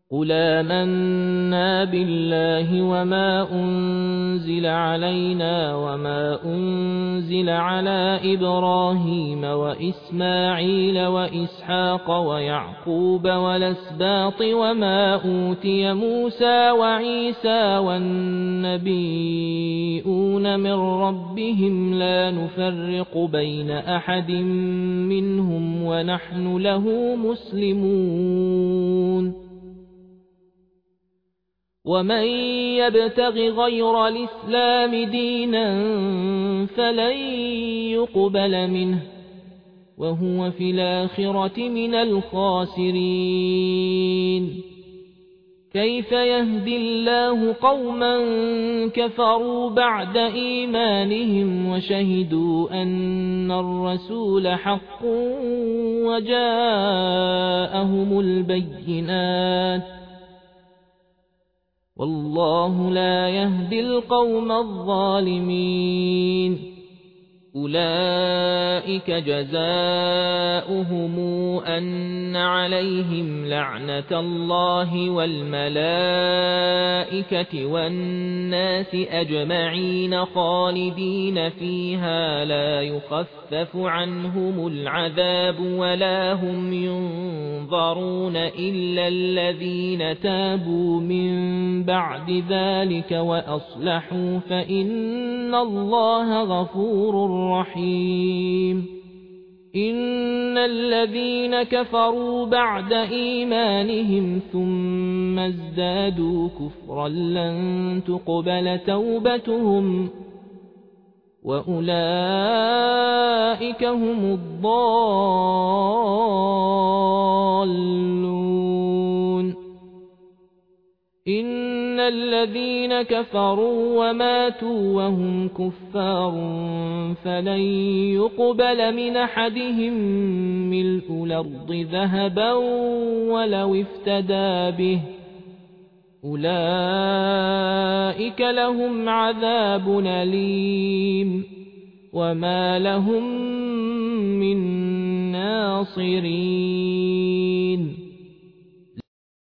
قُلْ آمَنَّا بِاللَّهِ وَمَا أُنزِلَ عَلَيْنَا وَمَا أُنزِلَ عَلَىٰ إِبْرَاهِيمَ وَإِسْمَاعِيلَ وَإِسْحَاقَ وَيَعْقُوبَ وَالْأَسْبَاطِ وَمَا أُوتِيَ مُوسَىٰ وَعِيسَىٰ وَالنَّبِيُّونَ مِن رَّبِّهِمْ لَا نُفَرِّقُ بَيْنَ أَحَدٍ مِّنْهُمْ وَنَحْنُ لَهُ مُسْلِمُونَ وَمَن يَبْتَغِ غَيْرَ الْإِسْلَامِ دِينًا فَلَن يُقْبَلَ مِنْهُ وَهُوَ فِي الْآخِرَةِ مِنَ الْخَاسِرِينَ كَيْفَ يَهْدِي اللَّهُ قَوْمًا كَفَرُوا بَعْدَ إِيمَانِهِمْ وَشَهِدُوا أَنَّ الرَّسُولَ حَقٌّ وَجَاءَهُمُ الْبَيِّنَاتُ وَاللَّهُ لَا يَهْدِي الْقَوْمَ الظَّالِمِينَ أُولَئِكَ جَزَاؤُهُمْ أَنَّ عَلَيْهِمْ لَعْنَةَ اللَّهِ وَالْمَلَائِكَةِ وَالنَّاسِ أَجْمَعِينَ خَالِدِينَ فِيهَا لَا يُخَفَّفُ عَنْهُمُ الْعَذَابُ وَلَا هُمْ يُنظَرُونَ إِلَّا الَّذِينَ تَابُوا مِن بَعْدِ ذَلِكَ وَأَصْلَحُوا فَإِنَّ اللَّهَ غَفُورٌ رحيم إن الذين كفروا بعد إيمانهم ثم ازدادوا كفرا لن تقبل توبتهم وأولئك هم الضالون إن الذين كفروا وماتوا وهم كفار فلن يقبل من أحدهم ملء الأرض ذهبا ولو افتدى به أولئك لهم عذاب أليم وما لهم من ناصرين